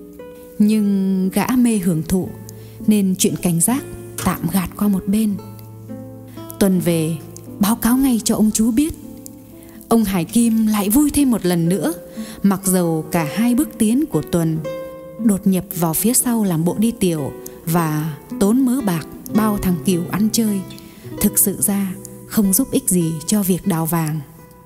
Nhưng gã mê hưởng thụ nên chuyện cảnh giác tạm gạt qua một bên. Tuần về báo cáo ngay cho ông chú biết. Ông Hải Kim lại vui thêm một lần nữa, mặc dầu cả hai bước tiến của Tuần đột nhập vào phía sau làm bộ đi tiểu và tốn mớ bạc bao thằng Cửu ăn chơi, thực sự ra không giúp ích gì cho việc đào vàng.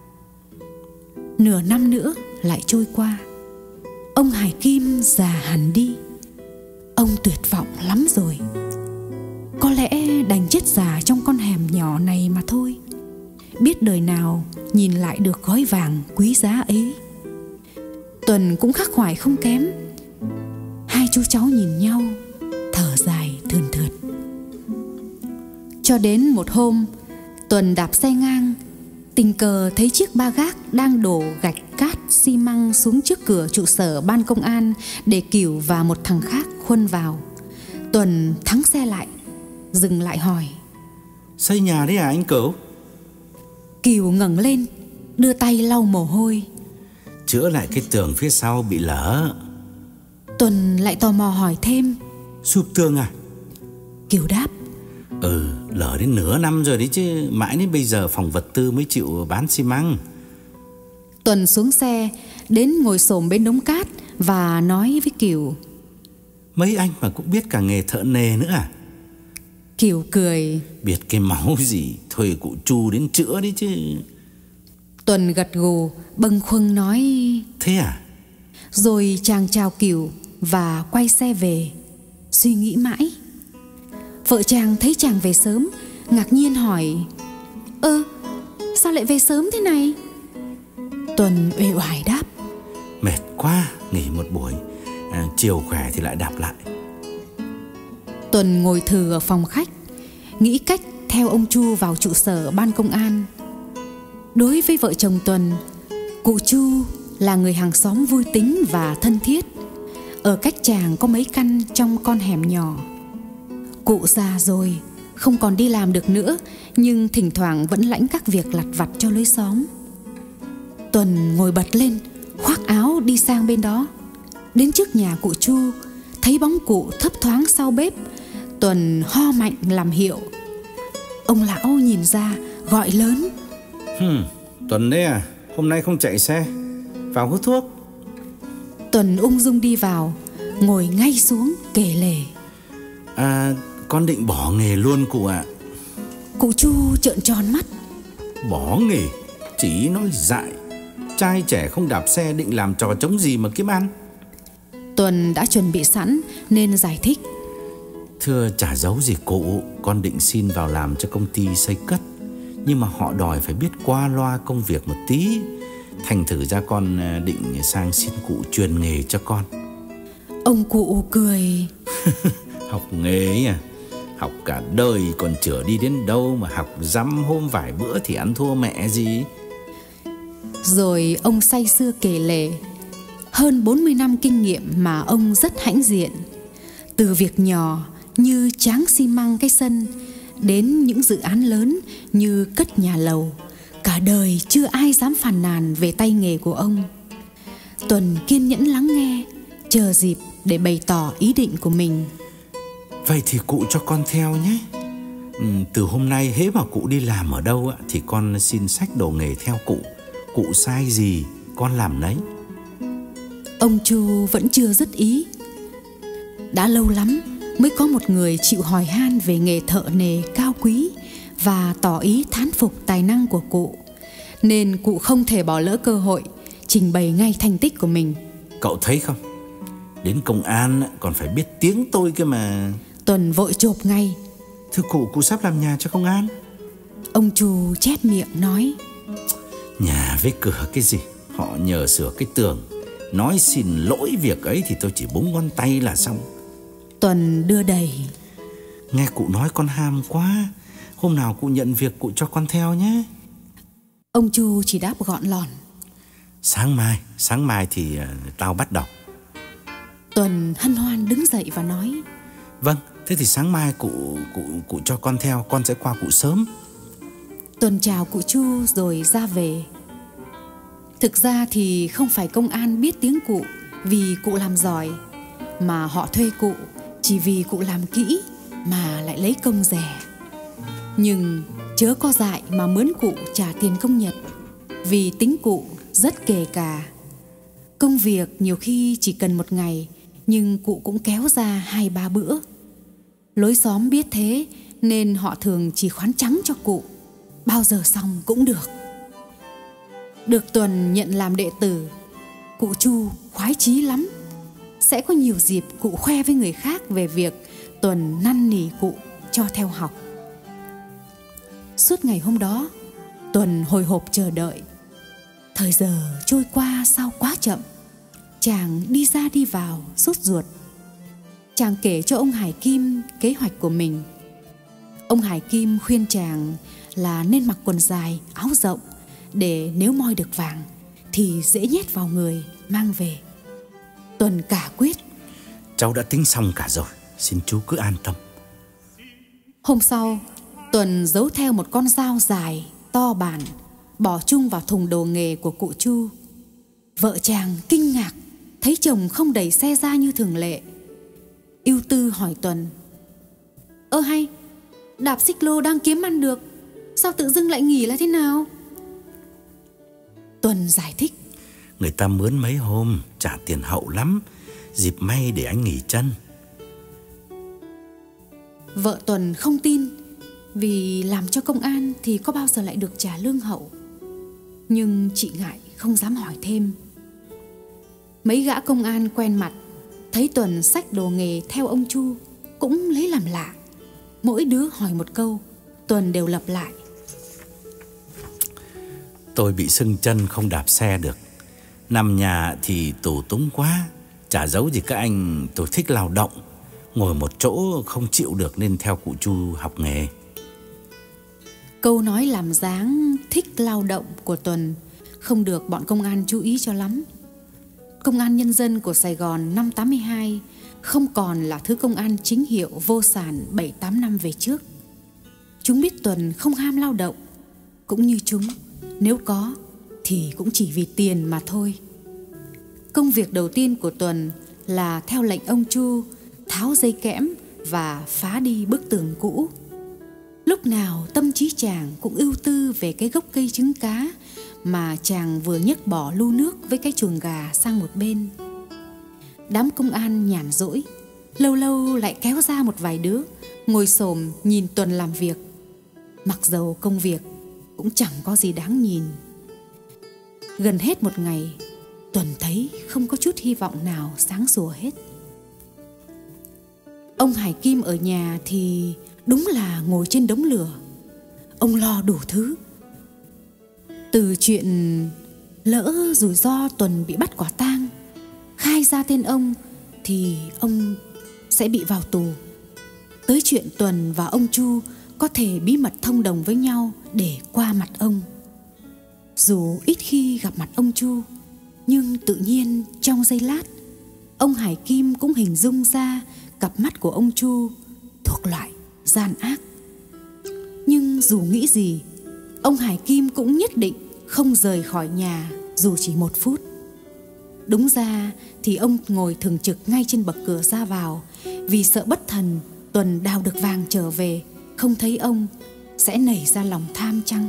Nửa năm nữa lại trôi qua. Ông Hải Kim già hẳn đi. Ông tuyệt vọng lắm rồi. Có lẽ đành chết già trong con hẻm nhỏ này mà thôi. Biết đời nào nhìn lại được gói vàng quý giá ấy. Tuần cũng khắc khoải không kém. Hai chú cháu nhìn nhau, thở dài thườn thượt. Cho đến một hôm, Tuần đạp xe ngang, tình cờ thấy chiếc ba gác đang đổ gạch cát xi măng xuống trước cửa trụ sở ban công an để Cửu và một thằng khác khuân vào. Tuần thắng xe lại, dừng lại hỏi: Xây nhà đấy à anh Cửu? Cửu ngẩng lên, đưa tay lau mồ hôi: Chữa lại cái tường phía sau bị lở. Tuần lại tò mò hỏi thêm: Sụp tường à? Cửu đáp: Ừ, lở đến nửa năm rồi đấy chứ. Mãi đến bây giờ phòng vật tư mới chịu bán xi măng. Tuần xuống xe, đến ngồi xổm bên đống cát và nói với Cửu: Mấy anh mà cũng biết cả nghề thợ nề nữa à? Kiều cười. Biết cái máu gì, thuê cụ Chu đến chữa đấy chứ. Tuần gật gù, bâng khuâng nói: Thế à? Rồi chàng chào Kiều và quay xe về. Suy nghĩ mãi, vợ chàng thấy chàng về sớm, ngạc nhiên hỏi: Ơ, sao lại về sớm thế này? Tuần uể oải đáp: Mệt quá, nghỉ một buổi, à, chiều khỏe thì lại đạp lại. Tuần ngồi thừ ở phòng khách, nghĩ cách theo ông Chu vào trụ sở ban công an. Đối với vợ chồng Tuần, cụ Chu là người hàng xóm vui tính và thân thiết. Ở cách chàng có mấy căn trong con hẻm nhỏ. Cụ già rồi, không còn đi làm được nữa, nhưng thỉnh thoảng vẫn lãnh các việc lặt vặt cho lối xóm. Tuần ngồi bật lên, khoác áo đi sang bên đó. Đến trước nhà cụ Chu, thấy bóng cụ thấp thoáng sau bếp. Tuần ho mạnh làm hiệu. Ông lão nhìn ra, gọi lớn: Hừm, Tuần đấy à, hôm nay không chạy xe, vào hút thuốc. Tuần ung dung đi vào, ngồi ngay xuống kể lể: À, con định bỏ nghề luôn cụ ạ. Cụ Chu trợn tròn mắt: Bỏ nghề? Chỉ nói dại. Trai trẻ không đạp xe định làm trò trống gì mà kiếm ăn. Tuần đã chuẩn bị sẵn nên giải thích: Thưa chả giấu gì cụ, con định xin vào làm cho công ty xây cất, nhưng mà họ đòi phải biết qua loa công việc một tí. Thành thử ra con định sang xin cụ truyền nghề cho con. Ông cụ cười: Học nghề ấy à? Học cả đời còn chửa đi đến đâu mà học dăm hôm vài bữa thì ăn thua mẹ gì. Rồi ông say sưa kể lể hơn bốn mươi năm kinh nghiệm mà ông rất hãnh diện. Từ việc nhỏ như tráng xi măng cái sân, đến những dự án lớn như cất nhà lầu. Cả đời chưa ai dám phàn nàn về tay nghề của ông. Tuần kiên nhẫn lắng nghe, chờ dịp để bày tỏ ý định của mình. Vậy thì cụ cho con theo nhé. ừ, Từ hôm nay hễ mà cụ đi làm ở đâu thì con xin xách đồ nghề theo cụ. Cụ sai gì con làm nấy. Ông Chu vẫn chưa dứt ý. Đã lâu lắm mới có một người chịu hỏi han về nghề thợ nề cao quý và tỏ ý thán phục tài năng của cụ, nên cụ không thể bỏ lỡ cơ hội trình bày ngay thành tích của mình. Cậu thấy không, đến công an còn phải biết tiếng tôi cơ mà. Tuần vội chộp ngay: Thưa cụ, cụ sắp làm nhà cho công an. Ông Chu chép miệng nói: Nhà với cửa cái gì, họ nhờ sửa cái tường. Nói xin lỗi việc ấy thì tôi chỉ búng ngón tay là xong. Tuần đưa đầy: Nghe cụ nói con ham quá, hôm nào cụ nhận việc cụ cho con theo nhé. Ông Chu chỉ đáp gọn lòn: Sáng mai, sáng mai thì uh, tao bắt đầu. Tuần hân hoan đứng dậy và nói: Vâng, thế thì sáng mai cụ cụ cụ cho con theo, con sẽ qua cụ sớm. Tuần chào cụ Chu rồi ra về. Thực ra thì không phải công an biết tiếng cụ vì cụ làm giỏi, mà họ thuê cụ chỉ vì cụ làm kỹ mà lại lấy công rẻ. Nhưng chớ có dại mà mướn cụ trả tiền công nhật, vì tính cụ rất kề cà. Công việc nhiều khi chỉ cần một ngày, nhưng cụ cũng kéo ra hai ba bữa. Lối xóm biết thế nên họ thường chỉ khoán trắng cho cụ, bao giờ xong cũng được. Được Tuần nhận làm đệ tử, cụ Chu khoái chí lắm. Sẽ có nhiều dịp cụ khoe với người khác về việc Tuần năn nỉ cụ cho theo học. Suốt ngày hôm đó, Tuần hồi hộp chờ đợi. Thời giờ trôi qua sao quá chậm. Chàng đi ra đi vào sốt ruột. Chàng kể cho ông Hải Kim kế hoạch của mình. Ông Hải Kim khuyên chàng là nên mặc quần dài, áo rộng, để nếu moi được vàng thì dễ nhét vào người mang về. Tuần cả quyết: Cháu đã tính xong cả rồi, xin chú cứ an tâm. Hôm sau, Tuần giấu theo một con dao dài, to bản, bỏ chung vào thùng đồ nghề của cụ Chu. Vợ chàng kinh ngạc thấy chồng không đẩy xe ra như thường lệ. Ưu tư hỏi Tuần: Ơ hay, đạp xích lô đang kiếm ăn được, sao tự dưng lại nghỉ là thế nào? Tuần giải thích: Người ta mướn mấy hôm, trả tiền hậu lắm, dịp may để anh nghỉ chân. Vợ Tuần không tin, vì làm cho công an thì có bao giờ lại được trả lương hậu. Nhưng chị ngại không dám hỏi thêm. Mấy gã công an quen mặt thấy Tuần xách đồ nghề theo ông Chu cũng lấy làm lạ. Mỗi đứa hỏi một câu, Tuần đều lặp lại: Tôi bị sưng chân không đạp xe được. Nằm nhà thì tù túng quá. Chả giấu gì các anh, tôi thích lao động. Ngồi một chỗ không chịu được nên theo cụ Chu học nghề. Câu nói làm dáng thích lao động của Tuần không được bọn công an chú ý cho lắm. Công an nhân dân của Sài Gòn năm tám mươi hai không còn là thứ công an chính hiệu vô sản bảy tám năm về trước. Chúng biết Tuần không ham lao động, cũng như chúng, nếu có thì cũng chỉ vì tiền mà thôi. Công việc đầu tiên của Tuần là theo lệnh ông Chu tháo dây kẽm và phá đi bức tường cũ. Lúc nào tâm trí chàng cũng ưu tư về cái gốc cây trứng cá mà chàng vừa nhấc bỏ lu nước với cái chuồng gà sang một bên. Đám công an nhàn rỗi, lâu lâu lại kéo ra một vài đứa ngồi xổm nhìn Tuần làm việc. Mặc dầu công việc cũng chẳng có gì đáng nhìn. Gần hết một ngày, Tuần thấy không có chút hy vọng nào sáng sủa hết. Ông Hải Kim ở nhà thì đúng là ngồi trên đống lửa. Ông lo đủ thứ. Từ chuyện lỡ rủi ro Tuần bị bắt quả tang, khai ra tên ông thì ông sẽ bị vào tù, tới chuyện Tuần và ông Chu có thể bí mật thông đồng với nhau để qua mặt ông. Dù ít khi gặp mặt ông Chu, nhưng tự nhiên trong giây lát, ông Hải Kim cũng hình dung ra cặp mắt của ông Chu thuộc loại gian ác. Nhưng dù nghĩ gì, ông Hải Kim cũng nhất định không rời khỏi nhà dù chỉ một phút. Đúng ra thì ông ngồi thường trực ngay trên bậc cửa ra vào, vì sợ bất thần Tuần đào được vàng trở về không thấy ông sẽ nảy ra lòng tham chăng.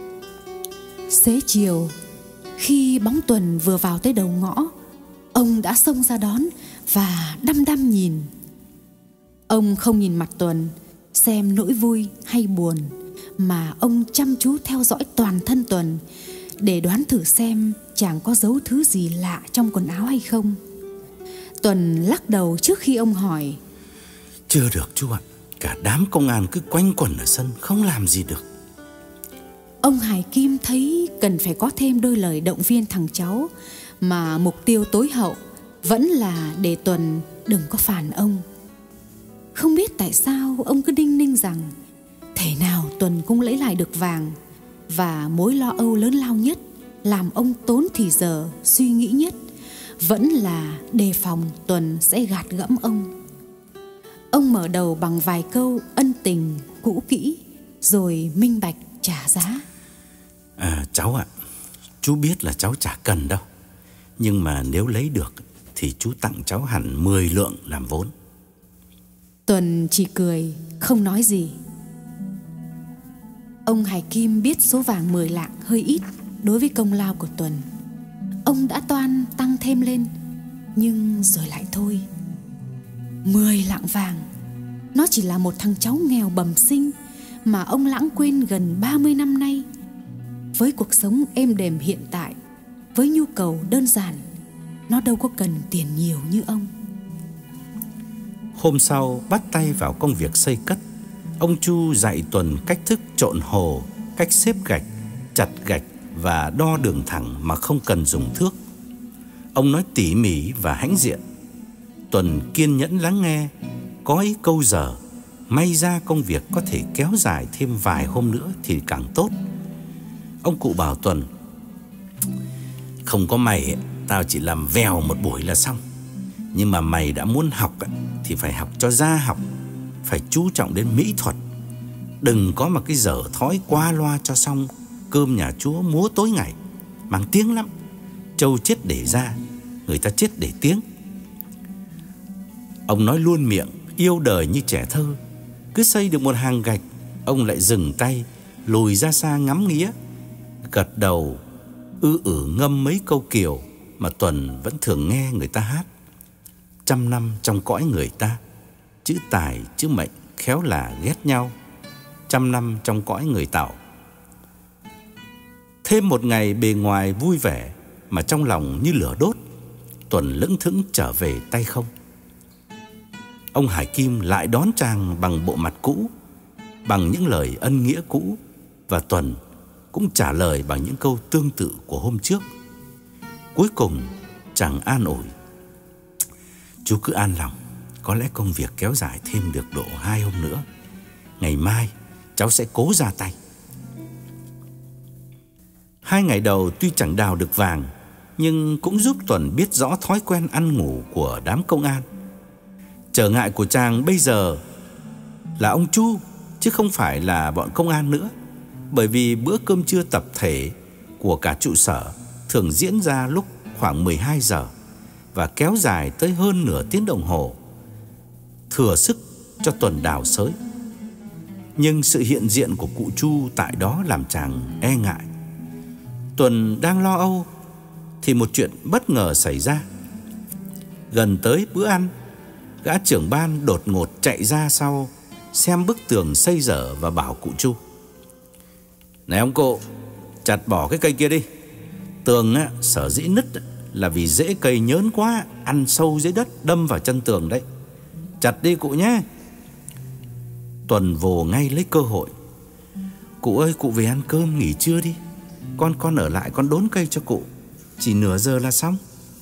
Xế chiều, khi bóng Tuần vừa vào tới đầu ngõ, ông đã xông ra đón và đăm đăm nhìn. Ông không nhìn mặt Tuần xem nỗi vui hay buồn, mà ông chăm chú theo dõi toàn thân Tuần để đoán thử xem chàng có giấu thứ gì lạ trong quần áo hay không. Tuần lắc đầu trước khi ông hỏi: Chưa được chú ạ, cả đám công an cứ quanh quẩn ở sân không làm gì được. Ông Hải Kim thấy cần phải có thêm đôi lời động viên thằng cháu, mà mục tiêu tối hậu vẫn là để Tuần đừng có phản ông. Không biết tại sao ông cứ đinh ninh rằng thể nào Tuần cũng lấy lại được vàng, và mối lo âu lớn lao nhất làm ông tốn thì giờ suy nghĩ nhất vẫn là đề phòng Tuần sẽ gạt gẫm ông. Ông mở đầu bằng vài câu ân tình cũ kỹ, rồi minh bạch trả giá. À, cháu ạ, chú biết là cháu chả cần đâu, nhưng mà nếu lấy được thì chú tặng cháu hẳn mười lượng làm vốn. Tuần chỉ cười, không nói gì. Ông Hải Kim biết số vàng mười lạng hơi ít đối với công lao của Tuần. Ông đã toan tăng thêm lên, nhưng rồi lại thôi. Mười lạng vàng, nó chỉ là một thằng cháu nghèo bẩm sinh mà ông lãng quên gần ba mươi năm nay. Với cuộc sống êm đềm hiện tại, với nhu cầu đơn giản, nó đâu có cần tiền nhiều như ông. Hôm sau bắt tay vào công việc xây cất. Ông Chu dạy Tuần cách thức trộn hồ, cách xếp gạch, chặt gạch và đo đường thẳng mà không cần dùng thước. Ông nói tỉ mỉ và hãnh diện. Tuần kiên nhẫn lắng nghe, có ý câu giờ. May ra công việc có thể kéo dài thêm vài hôm nữa thì càng tốt. Ông cụ bảo Tuần: Không có mày, tao chỉ làm vèo một buổi là xong. Nhưng mà mày đã muốn học thì phải học cho ra học, phải chú trọng đến mỹ thuật. Đừng có mà cái dở thói qua loa cho xong. Cơm nhà Chúa múa tối ngày, mang tiếng lắm. Trâu chết để ra, người ta chết để tiếng. Ông nói luôn miệng, yêu đời như trẻ thơ. Cứ xây được một hàng gạch, ông lại dừng tay, lùi ra xa ngắm nghía, gật đầu ư ử ngâm mấy câu kiều mà Tuần vẫn thường nghe người ta hát. Trăm năm trong cõi người ta, chữ tài chữ mệnh khéo là ghét nhau, trăm năm trong cõi người Tàu. Thêm một ngày bề ngoài vui vẻ mà trong lòng như lửa đốt, Tuần lững thững trở về tay không. Ông Hải Kim lại đón chàng bằng bộ mặt cũ, bằng những lời ân nghĩa cũ, và Tuần cũng trả lời bằng những câu tương tự của hôm trước. Cuối cùng chàng an ủi: "Chú cứ an lòng, có lẽ công việc kéo dài thêm được độ hai hôm nữa. Ngày mai cháu sẽ cố ra tay." Hai ngày đầu tuy chẳng đào được vàng, nhưng cũng giúp Tuần biết rõ thói quen ăn ngủ của đám công an. Trở ngại của chàng bây giờ là ông Chu, chứ không phải là bọn công an nữa. Bởi vì bữa cơm trưa tập thể của cả trụ sở thường diễn ra lúc khoảng mười hai giờ và kéo dài tới hơn nửa tiếng đồng hồ, thừa sức cho Tuần đào xới. Nhưng sự hiện diện của cụ Chu tại đó làm chàng e ngại. Tuần đang lo âu thì một chuyện bất ngờ xảy ra. Gần tới bữa ăn, gã trưởng ban đột ngột chạy ra sau xem bức tường xây dở và bảo cụ Chu: "Này ông cụ, chặt bỏ cái cây kia đi. Tường á, sở dĩ nứt là vì rễ cây nhớn quá, ăn sâu dưới đất, đâm vào chân tường đấy. Chặt đi cụ nhé." Tuần vồ ngay lấy cơ hội: "Cụ ơi, cụ về ăn cơm nghỉ trưa đi. Con con ở lại con đốn cây cho cụ. Chỉ nửa giờ là xong."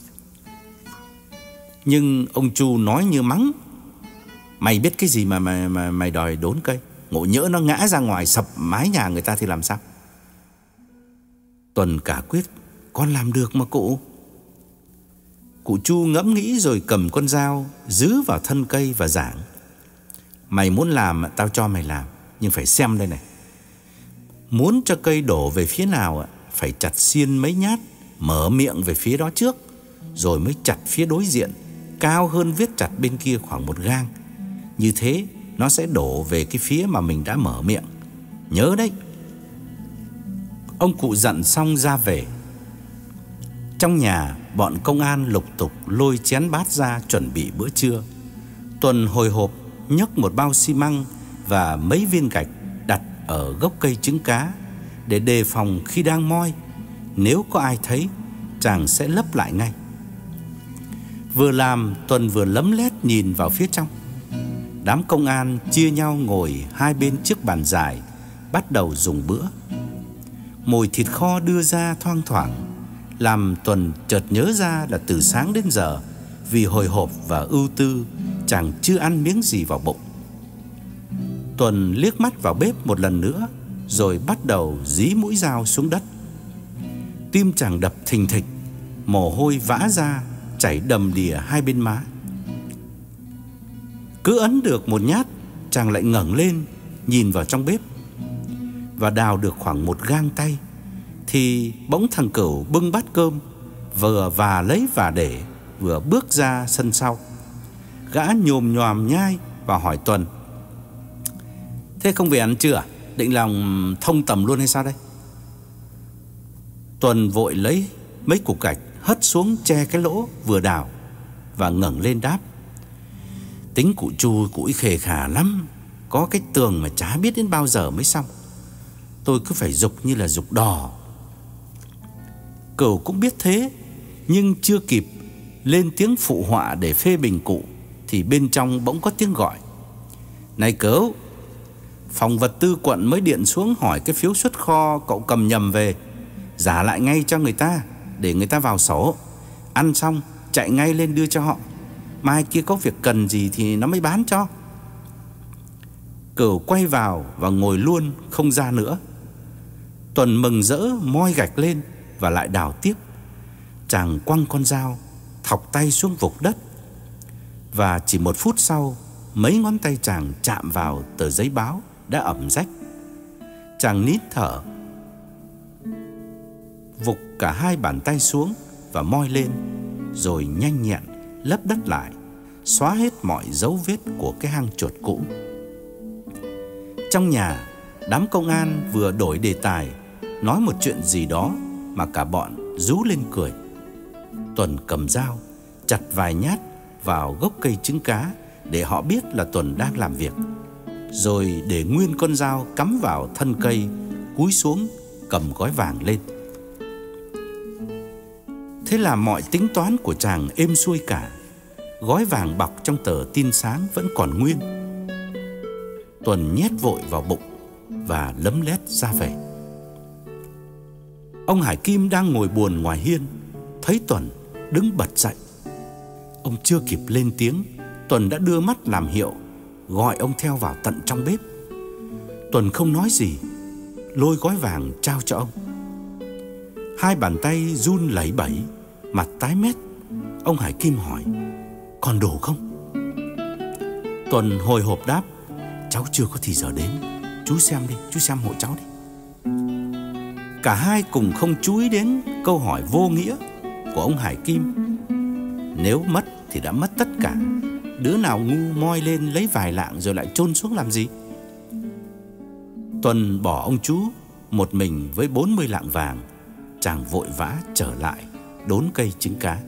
Nhưng ông Chu nói như mắng: "Mày biết cái gì mà mày, mà mày đòi đốn cây? Ngộ nhỡ nó ngã ra ngoài sập mái nhà người ta thì làm sao?" Tuần cả quyết: "Con làm được mà cụ." Cụ Chu ngẫm nghĩ rồi cầm con dao giữ vào thân cây và giảng: "Mày muốn làm tao cho mày làm, nhưng phải xem đây này. Muốn cho cây đổ về phía nào phải chặt xiên mấy nhát, mở miệng về phía đó trước, rồi mới chặt phía đối diện, cao hơn vết chặt bên kia khoảng một gang. Như thế nó sẽ đổ về cái phía mà mình đã mở miệng. Nhớ đấy." Ông cụ dặn xong ra về. Trong nhà, bọn công an lục tục lôi chén bát ra chuẩn bị bữa trưa. Tuần hồi hộp nhấc một bao xi măng và mấy viên gạch đặt ở gốc cây trứng cá để đề phòng khi đang moi, nếu có ai thấy, chàng sẽ lấp lại ngay. Vừa làm, Tuần vừa lấm lét nhìn vào phía trong. Đám công an chia nhau ngồi hai bên chiếc bàn dài, bắt đầu dùng bữa. Mùi thịt kho đưa ra thoang thoảng, làm Tuần chợt nhớ ra là từ sáng đến giờ, vì hồi hộp và ưu tư, chàng chưa ăn miếng gì vào bụng. Tuần liếc mắt vào bếp một lần nữa, rồi bắt đầu dí mũi dao xuống đất. Tim chàng đập thình thịch, mồ hôi vã ra chảy đầm đìa hai bên má. Cứ ấn được một nhát, chàng lại ngẩng lên nhìn vào trong bếp, và đào được khoảng một gang tay thì bỗng thằng Cửu bưng bát cơm, vừa và lấy và để, vừa bước ra sân sau. Gã nhồm nhòm nhai và hỏi Tuần: "Thế không về ăn trưa à? Định lòng thông tầm luôn hay sao đây?" Tuần vội lấy mấy cục gạch hất xuống che cái lỗ vừa đào và ngẩng lên đáp: "Tính cụ Chu cũi khề khà lắm, có cái tường mà chả biết đến bao giờ mới xong. Tôi cứ phải giục như là giục đò." Cửu cũng biết thế, nhưng chưa kịp lên tiếng phụ họa để phê bình cụ thì bên trong bỗng có tiếng gọi: "Này Cửu, phòng vật tư quận mới điện xuống hỏi cái phiếu xuất kho cậu cầm nhầm về, giả lại ngay cho người ta để người ta vào sổ. Ăn xong chạy ngay lên đưa cho họ, mai kia có việc cần gì thì nó mới bán cho." Cửu quay vào và ngồi luôn không ra nữa. Tuần mừng rỡ moi gạch lên và lại đào tiếp. Chàng quăng con dao, thọc tay xuống vục đất, và chỉ một phút sau, mấy ngón tay chàng chạm vào tờ giấy báo đã ẩm rách. Chàng nín thở, vục cả hai bàn tay xuống và moi lên, rồi nhanh nhẹn lấp đất lại, xóa hết mọi dấu vết của cái hang chuột cũ. Trong nhà, đám công an vừa đổi đề tài, nói một chuyện gì đó mà cả bọn rú lên cười. Tuần cầm dao chặt vài nhát vào gốc cây trứng cá để họ biết là Tuần đang làm việc. rồi để nguyên con dao cắm vào thân cây, cúi xuống cầm gói vàng lên. Thế là mọi tính toán của chàng êm xuôi cả. Gói vàng bọc trong tờ tin sáng vẫn còn nguyên. Tuần nhét vội vào bụng và lấm lét ra về. Ông Hải Kim đang ngồi buồn ngoài hiên, thấy Tuần đứng bật dậy. Ông chưa kịp lên tiếng, Tuần đã đưa mắt làm hiệu, gọi ông theo vào tận trong bếp. Tuần không nói gì, lôi gói vàng trao cho ông. Hai bàn tay run lẩy bẩy, mặt tái mét. Ông Hải Kim hỏi: "Còn đủ không?" Tuần hồi hộp đáp: "Cháu chưa có thì giờ đến. Chú xem đi, chú xem hộ cháu đi." Cả hai cùng không chú ý đến câu hỏi vô nghĩa của ông Hải Kim. Nếu mất thì đã mất tất cả. Đứa nào ngu moi lên lấy vài lạng rồi lại chôn xuống làm gì? Tuần bỏ ông chú một mình với bốn mươi lạng vàng. Chàng vội vã trở lại đốn cây trứng cá.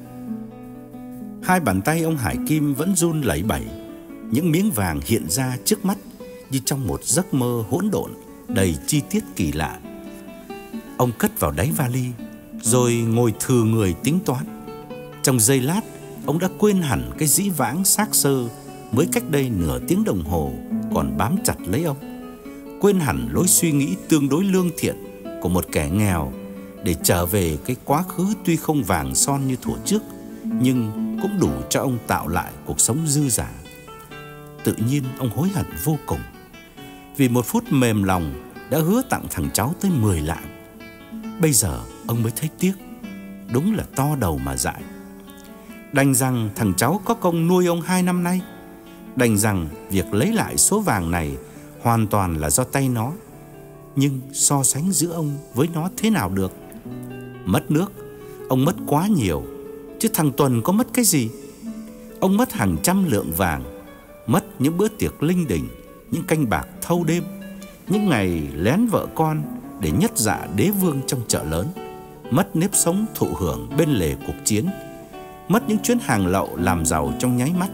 Hai bàn tay ông Hải Kim vẫn run lẩy bẩy. Những miếng vàng hiện ra trước mắt như trong một giấc mơ hỗn độn đầy chi tiết kỳ lạ. Ông cất vào đáy vali, rồi ngồi thừ người tính toán. Trong giây lát, ông đã quên hẳn cái dĩ vãng xác sơ mới cách đây nửa tiếng đồng hồ còn bám chặt lấy ông. Quên hẳn lối suy nghĩ tương đối lương thiện của một kẻ nghèo để trở về cái quá khứ tuy không vàng son như thuở trước, nhưng cũng đủ cho ông tạo lại cuộc sống dư dả. Tự nhiên ông hối hận vô cùng. Vì một phút mềm lòng đã hứa tặng thằng cháu tới mười lạng. Bây giờ ông mới thấy tiếc. Đúng là to đầu mà dại. Đành rằng thằng cháu có công nuôi ông hai năm nay. Đành rằng việc lấy lại số vàng này hoàn toàn là do tay nó. Nhưng so sánh giữa ông với nó thế nào được? Mất nước, ông mất quá nhiều, chứ thằng Tuần có mất cái gì? Ông mất hàng trăm lượng vàng, mất những bữa tiệc linh đình, những canh bạc thâu đêm, những ngày lén vợ con để nhất dạ đế vương trong chợ lớn, mất nếp sống thụ hưởng bên lề cuộc chiến, mất những chuyến hàng lậu làm giàu trong nháy mắt.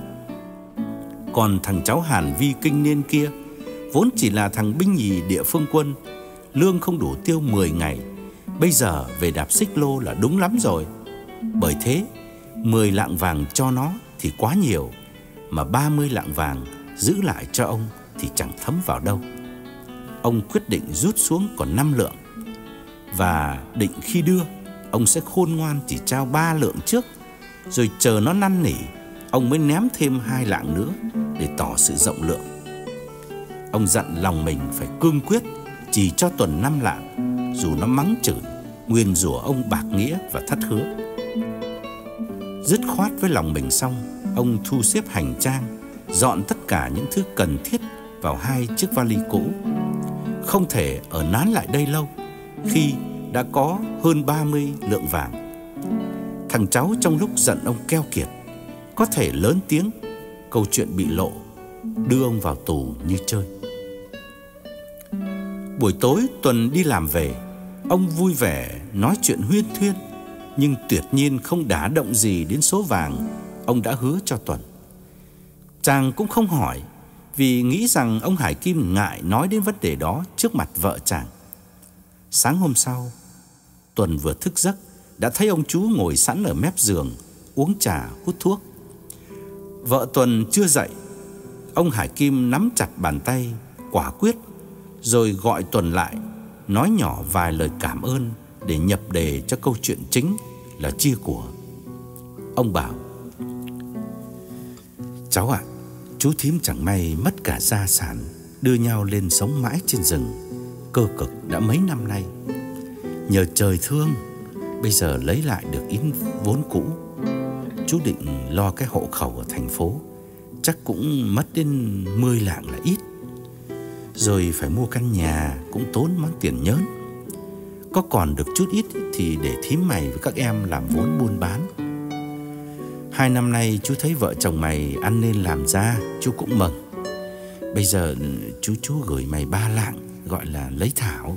Còn thằng cháu Hàn Vi kinh niên kia, vốn chỉ là thằng binh nhì địa phương quân, lương không đủ tiêu mười ngày, bây giờ về đạp xích lô là đúng lắm rồi. Bởi thế, mười lạng vàng cho nó thì quá nhiều, mà ba mươi lạng vàng giữ lại cho ông thì chẳng thấm vào đâu. Ông quyết định rút xuống còn năm lượng. Và định khi đưa, ông sẽ khôn ngoan chỉ trao ba lượng trước, rồi chờ nó năn nỉ, ông mới ném thêm hai lạng nữa để tỏ sự rộng lượng. Ông dặn lòng mình phải cương quyết chỉ cho Tuần năm lạng, dù nó mắng chửi, nguyền rủa ông bạc nghĩa và thất hứa. Dứt khoát với lòng mình xong, ông thu xếp hành trang, dọn tất cả những thứ cần thiết vào hai chiếc vali cũ. Không thể ở nán lại đây lâu khi đã có hơn ba mươi lượng vàng. Thằng cháu trong lúc giận ông keo kiệt có thể lớn tiếng, câu chuyện bị lộ, đưa ông vào tù như chơi. Buổi tối Tuần đi làm về, ông vui vẻ nói chuyện huyên thuyên, nhưng tuyệt nhiên không đả động gì đến số vàng ông đã hứa cho Tuần. Chàng cũng không hỏi, vì nghĩ rằng ông Hải Kim ngại nói đến vấn đề đó trước mặt vợ chàng. Sáng hôm sau, Tuần vừa thức giấc đã thấy ông chú ngồi sẵn ở mép giường, uống trà hút thuốc. Vợ Tuần chưa dậy, ông Hải Kim nắm chặt bàn tay, quả quyết, rồi gọi Tuần lại, nói nhỏ vài lời cảm ơn để nhập đề cho câu chuyện chính là chia của. Ông bảo: "Cháu ạ, à, chú thím chẳng may mất cả gia sản, đưa nhau lên sống mãi trên rừng, cơ cực đã mấy năm nay. Nhờ trời thương, bây giờ lấy lại được ít vốn cũ. Chú định lo cái hộ khẩu ở thành phố, chắc cũng mất đến mười lạng là ít. Rồi phải mua căn nhà cũng tốn món tiền nhớn. Có còn được chút ít thì để thím mày với các em làm vốn buôn bán. Hai năm nay chú thấy vợ chồng mày ăn nên làm ra, chú cũng mừng. Bây giờ chú chú gửi mày ba lạng, gọi là lấy thảo."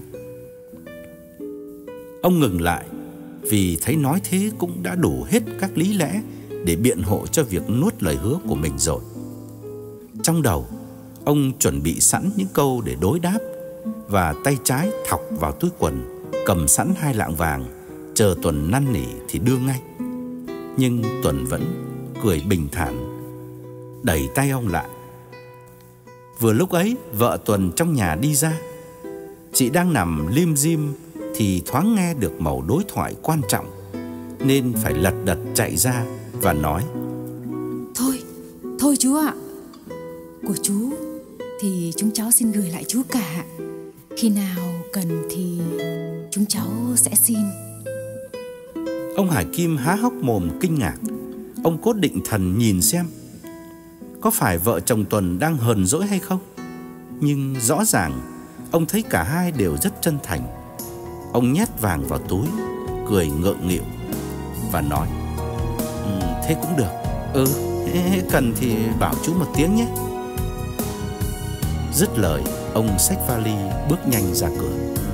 Ông ngừng lại, vì thấy nói thế cũng đã đủ hết các lý lẽ để biện hộ cho việc nuốt lời hứa của mình rồi. Trong đầu, Ông chuẩn bị sẵn những câu để đối đáp, và tay trái thọc vào túi quần, cầm sẵn hai lạng vàng, chờ Tuần năn nỉ thì đưa ngay. Nhưng Tuần vẫn cười bình thản, đẩy tay ông lại. Vừa lúc ấy, vợ Tuần trong nhà đi ra. Chị đang nằm lim dim thì thoáng nghe được mẩu đối thoại quan trọng, nên phải lật đật chạy ra và nói: Thôi, thôi chú ạ, của chú thì chúng cháu xin gửi lại chú cả. Khi nào cần thì chúng cháu sẽ xin. Ông Hải Kim há hốc mồm kinh ngạc. Ông cố định thần nhìn xem có phải vợ chồng Tuần đang hờn dỗi hay không. Nhưng rõ ràng ông thấy cả hai đều rất chân thành. Ông nhét vàng vào túi, cười ngượng nghịu và nói: ừ, thế cũng được. Ừ, cần thì bảo chú một tiếng nhé. Dứt lời, ông xách vali bước nhanh ra cửa.